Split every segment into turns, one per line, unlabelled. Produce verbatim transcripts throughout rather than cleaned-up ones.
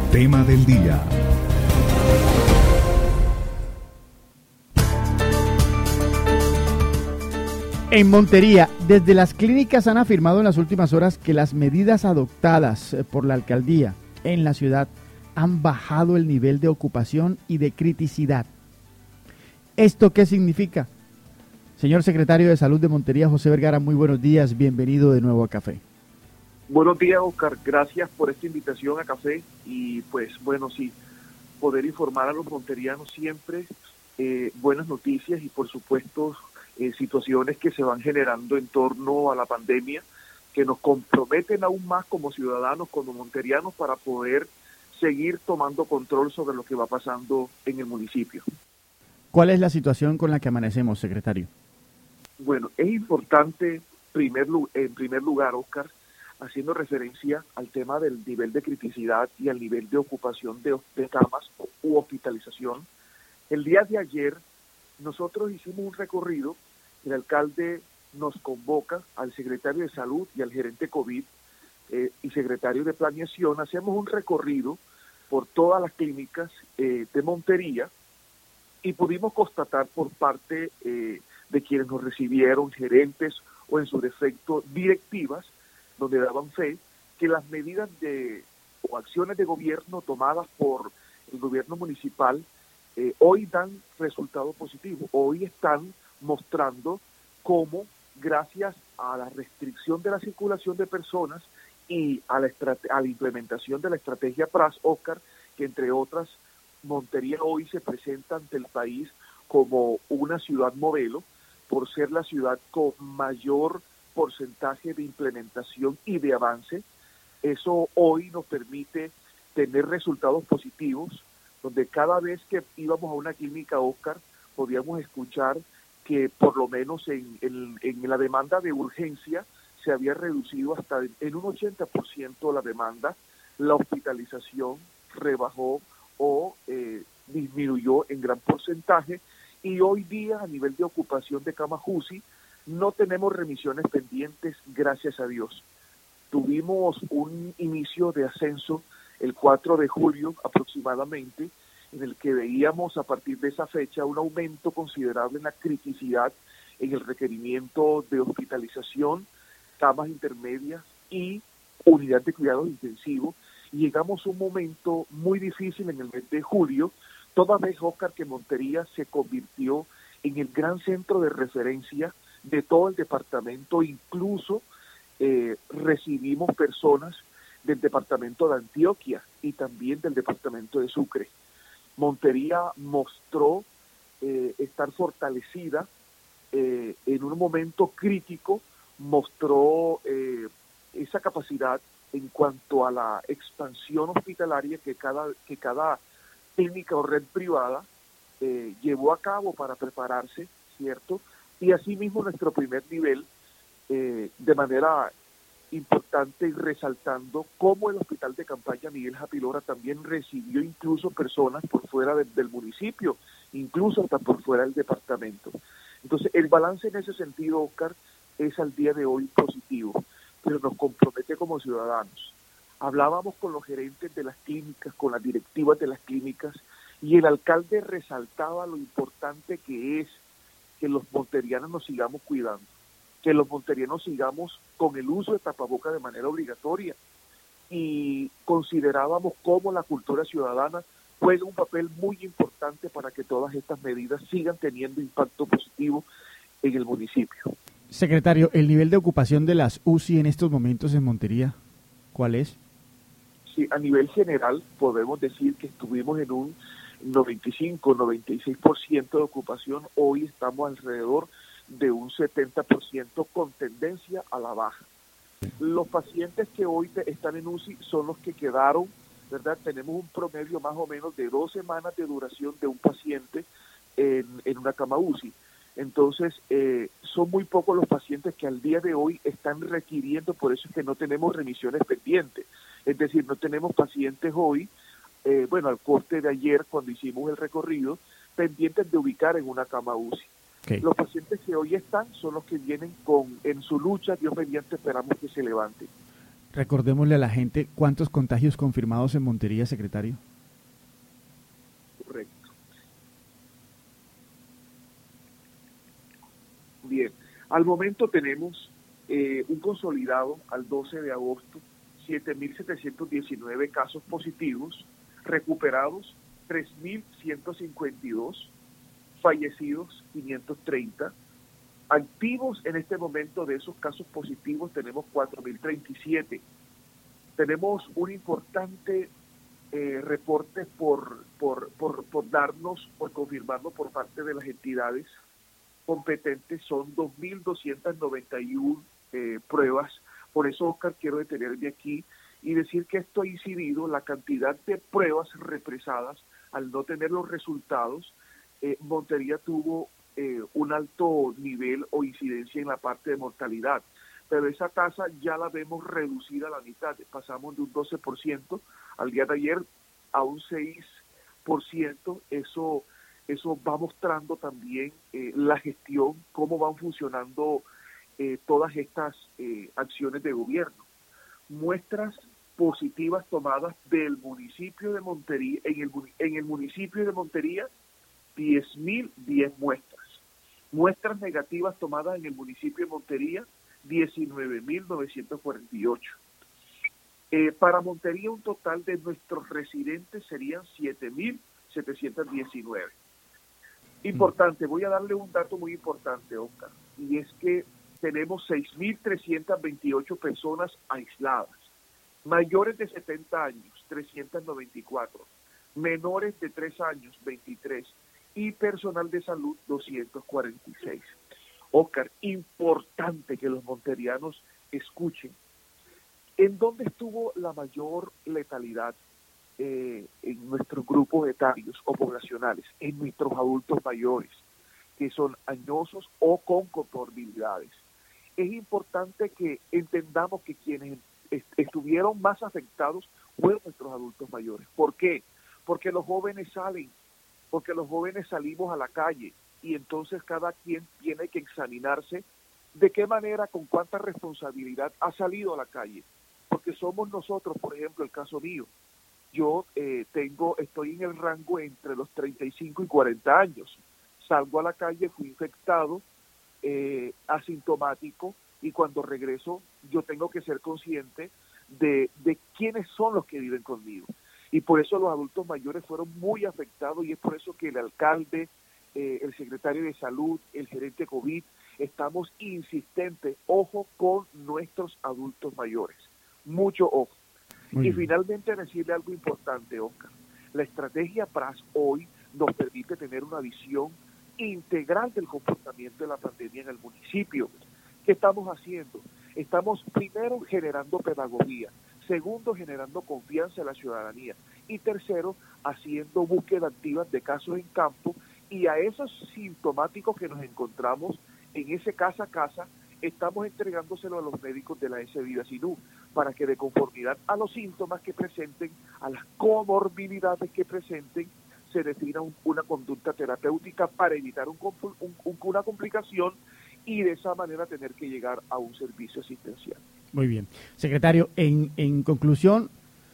Tema del día.
En Montería, desde las clínicas han afirmado en las últimas horas que las medidas adoptadas por la alcaldía en la ciudad han bajado el nivel de ocupación y de criticidad. ¿Esto qué significa? Señor secretario de Salud de Montería, José Vergara, muy buenos días, bienvenido de nuevo a Café.
Buenos días, Oscar, gracias por esta invitación a Café y pues bueno, sí, poder informar a los monterianos siempre, eh, buenas noticias y por supuesto eh, situaciones que se van generando en torno a la pandemia que nos comprometen aún más como ciudadanos, como monterianos, para poder seguir tomando control sobre lo que va pasando en el municipio.
¿Cuál es la situación con la que amanecemos, secretario?
Bueno, es importante, primer, en primer lugar, Oscar, haciendo referencia al tema del nivel de criticidad y al nivel de ocupación de, de camas u hospitalización. El día de ayer nosotros hicimos un recorrido, el alcalde nos convoca al secretario de Salud y al gerente COVID eh, y secretario de Planeación, hacemos un recorrido por todas las clínicas eh, de Montería y pudimos constatar por parte eh, de quienes nos recibieron, gerentes o en su defecto directivas, donde daban fe que las medidas de o acciones de gobierno tomadas por el gobierno municipal eh, hoy dan resultados positivos. Hoy están mostrando cómo, gracias a la restricción de la circulación de personas y a la, a la implementación de la estrategia P R A S, Oscar, que entre otras, Montería hoy se presenta ante el país como una ciudad modelo, por ser la ciudad con mayor porcentaje de implementación y de avance. Eso hoy nos permite tener resultados positivos, donde cada vez que íbamos a una clínica, Oscar, podíamos escuchar que por lo menos en, en, en la demanda de urgencia se había reducido hasta en un ochenta por ciento la demanda, la hospitalización rebajó o eh, disminuyó en gran porcentaje, y hoy día a nivel de ocupación de camas U C I no tenemos remisiones pendientes, gracias a Dios. Tuvimos un inicio de ascenso el cuatro de julio aproximadamente, en el que veíamos a partir de esa fecha un aumento considerable en la criticidad, en el requerimiento de hospitalización, camas intermedias y unidad de cuidados intensivos. Y llegamos a un momento muy difícil en el mes de julio, toda vez, Oscar, que Montería se convirtió en el gran centro de referencia de todo el departamento. Incluso eh, recibimos personas del departamento de Antioquia y también del departamento de Sucre. Montería mostró eh, estar fortalecida eh, en un momento crítico, mostró eh, esa capacidad en cuanto a la expansión hospitalaria que cada, que cada clínica o red privada eh, llevó a cabo para prepararse, ¿cierto? Y asimismo nuestro primer nivel, eh, de manera importante y resaltando cómo el hospital de campaña Miguel Japilora también recibió incluso personas por fuera de, del municipio, incluso hasta por fuera del departamento. Entonces el balance en ese sentido, Oscar, es al día de hoy positivo, pero nos compromete como ciudadanos. Hablábamos con los gerentes de las clínicas, con las directivas de las clínicas, y el alcalde resaltaba lo importante que es que los monterianos nos sigamos cuidando, que los monterianos sigamos con el uso de tapabocas de manera obligatoria, y considerábamos cómo la cultura ciudadana juega un papel muy importante para que todas estas medidas sigan teniendo impacto positivo en el municipio.
Secretario, ¿el nivel de ocupación de las U C I en estos momentos en Montería, cuál es?
Sí, a nivel general podemos decir que estuvimos en un noventa y cinco, noventa y seis por ciento de ocupación. Hoy estamos alrededor de un setenta por ciento con tendencia a la baja. Los pacientes que hoy están en U C I son los que quedaron, ¿verdad? Tenemos un promedio más o menos de dos semanas de duración de un paciente en, en una cama U C I. Entonces, eh, son muy pocos los pacientes que al día de hoy están requiriendo, por eso es que no tenemos remisiones pendientes. Es decir, no tenemos pacientes hoy, eh, bueno, al corte de ayer cuando hicimos el recorrido, pendientes de ubicar en una cama U C I. Okay. Los pacientes que hoy están son los que vienen con en su lucha, Dios mediante, esperamos que se levanten.
Recordémosle a la gente cuántos contagios confirmados en Montería, secretario.
Correcto. Bien, al momento tenemos eh, un consolidado al doce de agosto, siete mil setecientos diecinueve casos positivos, recuperados tres mil ciento cincuenta y dos, fallecidos quinientos treinta, activos en este momento de esos casos positivos tenemos cuatro mil treinta y siete. Tenemos un importante eh, reporte por, por, por, por darnos, por confirmarnos por parte de las entidades competentes, son dos mil doscientas noventa y una eh, pruebas. Por eso, Oscar, quiero detenerme aquí y decir que esto ha incidido la cantidad de pruebas represadas al no tener los resultados. Eh, Montería tuvo eh, un alto nivel o incidencia en la parte de mortalidad, pero esa tasa ya la vemos reducida a la mitad. Pasamos de un doce por ciento al día de ayer a un seis por ciento. Eso, eso va mostrando también eh, la gestión, cómo van funcionando eh, todas estas eh, acciones de gobierno. Muestras positivas tomadas del municipio de Montería, en el, en el municipio de Montería, diez mil diez muestras. Muestras negativas tomadas en el municipio de Montería, diecinueve mil novecientos cuarenta y ocho. Eh, para Montería un total de nuestros residentes serían siete mil setecientos diecinueve. Importante, voy a darle un dato muy importante, Oscar, y es que tenemos seis mil trescientas veintiocho personas aisladas, mayores de setenta años, trescientos noventa y cuatro, menores de tres años, veintitrés, y personal de salud, doscientos cuarenta y seis. Oscar, importante que los monterianos escuchen. ¿En dónde estuvo la mayor letalidad eh, en nuestros grupos etarios o poblacionales? En nuestros adultos mayores, que son añosos o con comorbilidades. Es importante que entendamos que quienes est estuvieron más afectados fueron nuestros adultos mayores. ¿Por qué? Porque los jóvenes salen, porque los jóvenes salimos a la calle, y entonces cada quien tiene que examinarse de qué manera, con cuánta responsabilidad ha salido a la calle, porque somos nosotros, por ejemplo, el caso mío, yo eh, tengo, estoy en el rango entre los treinta y cinco y cuarenta años, salgo a la calle, fui infectado, eh, asintomático, y cuando regreso yo tengo que ser consciente de, de quiénes son los que viven conmigo, y por eso los adultos mayores fueron muy afectados, y es por eso que el alcalde, Eh, el secretario de Salud, el gerente COVID, estamos insistentes, ojo con nuestros adultos mayores, mucho ojo. Muy y bien. Finalmente decirle algo importante, Oscar, la estrategia P R A S hoy nos permite tener una visión integral del comportamiento de la pandemia en el municipio. ¿Qué estamos haciendo? Estamos primero generando pedagogía, segundo generando confianza en la ciudadanía y tercero haciendo búsqueda activa de casos en campo. Y a esos sintomáticos que nos encontramos en ese casa a casa, estamos entregándoselo a los médicos de la S. Vida Sinú, para que de conformidad a los síntomas que presenten, a las comorbilidades que presenten, se defina un, una conducta terapéutica para evitar un, un, un, una complicación y de esa manera tener que llegar a un servicio asistencial.
Muy bien. Secretario, en, en conclusión,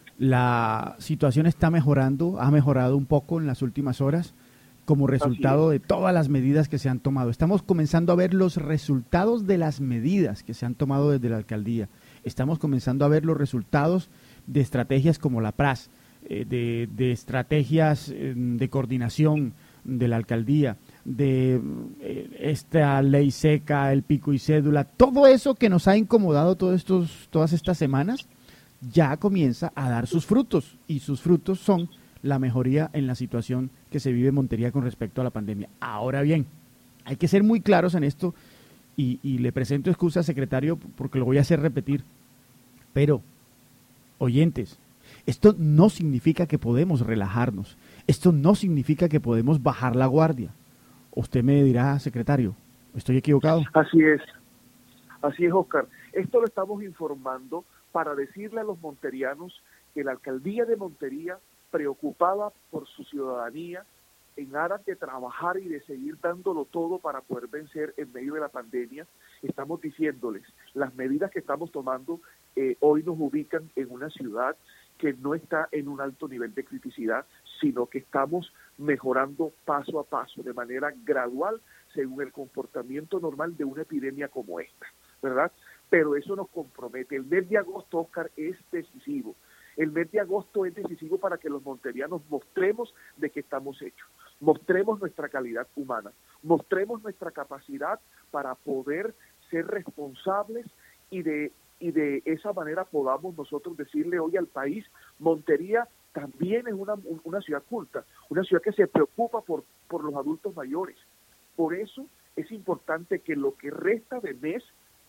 la situación está mejorando, ha mejorado un poco en las últimas horas, como resultado de todas las medidas que se han tomado. Estamos comenzando a ver los resultados de las medidas que se han tomado desde la alcaldía. Estamos comenzando a ver los resultados de estrategias como la P R A S, eh, de, de estrategias eh, de coordinación de la alcaldía, de eh, esta ley seca, el pico y cédula, todo eso que nos ha incomodado todos estos, todas estas semanas, ya comienza a dar sus frutos, y sus frutos son la mejoría en la situación que se vive en Montería con respecto a la pandemia. Ahora bien, hay que ser muy claros en esto, y, y le presento excusa, secretario, porque lo voy a hacer repetir, pero, oyentes, esto no significa que podemos relajarnos, esto no significa que podemos bajar la guardia. Usted me dirá, secretario, ¿estoy equivocado?
Así es, así es, Oscar. Esto lo estamos informando para decirle a los monterianos que la alcaldía de Montería, preocupada por su ciudadanía, en aras de trabajar y de seguir dándolo todo para poder vencer en medio de la pandemia, estamos diciéndoles, las medidas que estamos tomando eh, hoy nos ubican en una ciudad que no está en un alto nivel de criticidad, sino que estamos mejorando paso a paso, de manera gradual, según el comportamiento normal de una epidemia como esta, ¿verdad? Pero eso nos compromete. El mes de agosto, Oscar, es decisivo. El mes de agosto es decisivo para que los monterianos mostremos de qué estamos hechos, mostremos nuestra calidad humana, mostremos nuestra capacidad para poder ser responsables y de, y de esa manera podamos nosotros decirle hoy al país, Montería también es una, una ciudad culta, una ciudad que se preocupa por, por los adultos mayores. Por eso es importante que lo que resta de mes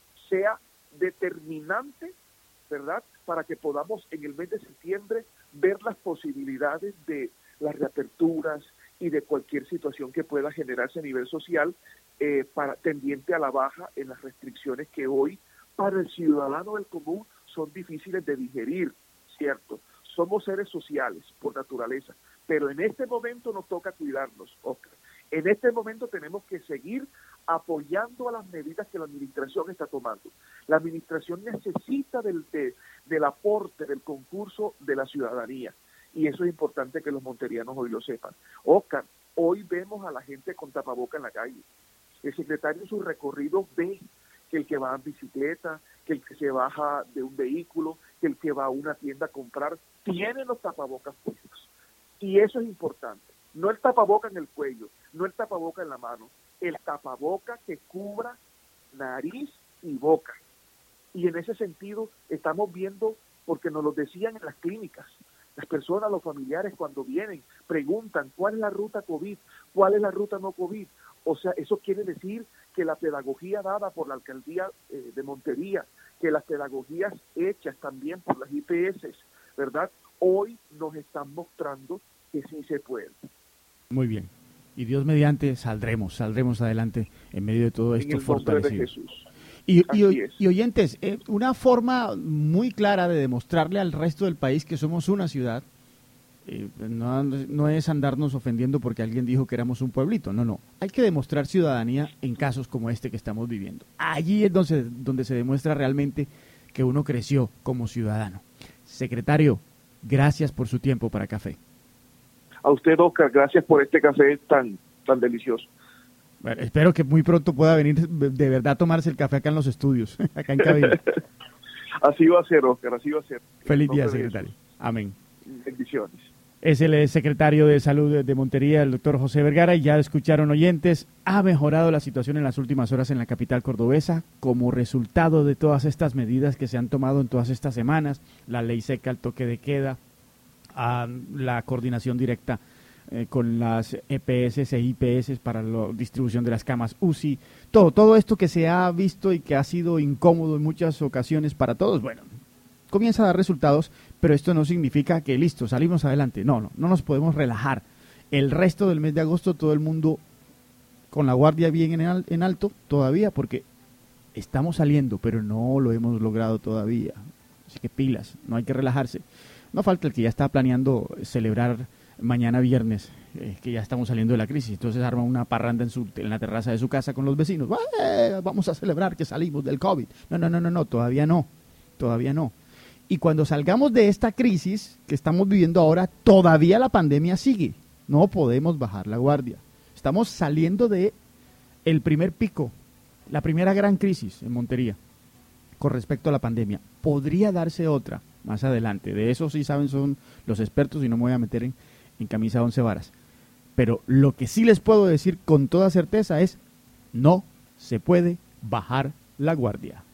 sea determinante, ¿verdad?, para que podamos en el mes de septiembre ver las posibilidades de las reaperturas y de cualquier situación que pueda generarse a nivel social eh, para tendiente a la baja en las restricciones que hoy para el ciudadano del común son difíciles de digerir, ¿cierto? Somos seres sociales por naturaleza, pero en este momento nos toca cuidarnos, Oscar. En este momento tenemos que seguir apoyando a las medidas que la administración está tomando. La administración necesita del, de, del aporte, del concurso de la ciudadanía. Y eso es importante que los monterianos hoy lo sepan. Oscar, hoy vemos a la gente con tapaboca en la calle. El secretario en su recorrido ve que el que va en bicicleta, que el que se baja de un vehículo, que el que va a una tienda a comprar, tiene los tapabocas puestos. Y eso es importante. No el tapaboca en el cuello, no el tapaboca en la mano, el tapaboca que cubra nariz y boca. Y en ese sentido estamos viendo, porque nos lo decían en las clínicas, las personas, los familiares cuando vienen, preguntan cuál es la ruta COVID, cuál es la ruta no COVID. O sea, eso quiere decir que la pedagogía dada por la alcaldía eh, de Montería, que las pedagogías hechas también por las I P S, ¿verdad?, hoy nos están mostrando que sí se puede.
Muy bien. Y Dios mediante saldremos, saldremos adelante en medio de todo esto fortalecidos. Y, y, y oyentes, eh, una forma muy clara de demostrarle al resto del país que somos una ciudad, eh, no, no es andarnos ofendiendo porque alguien dijo que éramos un pueblito, no, no. Hay que demostrar ciudadanía en casos como este que estamos viviendo. Allí es donde, donde se demuestra realmente que uno creció como ciudadano. Secretario, gracias por su tiempo para Café.
A usted, Oscar, gracias por este café tan, tan delicioso.
Bueno, espero que muy pronto pueda venir de verdad a tomarse el café acá en los estudios, acá en cabina.
Así va a ser, Oscar, así va a ser.
Feliz día, secretario. Amén.
Bendiciones.
Es el secretario de Salud de Montería, el doctor José Vergara, y ya escucharon, oyentes, ha mejorado la situación en las últimas horas en la capital cordobesa como resultado de todas estas medidas que se han tomado en todas estas semanas, la ley seca, el toque de queda, a la coordinación directa eh, con las E P S e I P S para la distribución de las camas U C I, todo, todo esto que se ha visto y que ha sido incómodo en muchas ocasiones para todos, bueno, comienza a dar resultados, pero esto no significa que listo, salimos adelante, no, no, no nos podemos relajar. El resto del mes de agosto todo el mundo con la guardia bien en, al, en alto todavía, porque estamos saliendo, pero no lo hemos logrado todavía, así que pilas, no hay que relajarse. No falta el que ya está planeando celebrar mañana viernes, eh, que ya estamos saliendo de la crisis, entonces arma una parranda en, su, en la terraza de su casa con los vecinos. ¡Eh! Vamos a celebrar que salimos del COVID. No, no, no, no, no, todavía no, todavía no. Y cuando salgamos de esta crisis que estamos viviendo ahora, todavía la pandemia sigue. No podemos bajar la guardia. Estamos saliendo de el primer pico, la primera gran crisis en Montería con respecto a la pandemia. Podría darse otra más adelante. De eso sí saben son los expertos y no me voy a meter en, en camisa de once varas. Pero lo que sí les puedo decir con toda certeza es no se puede bajar la guardia.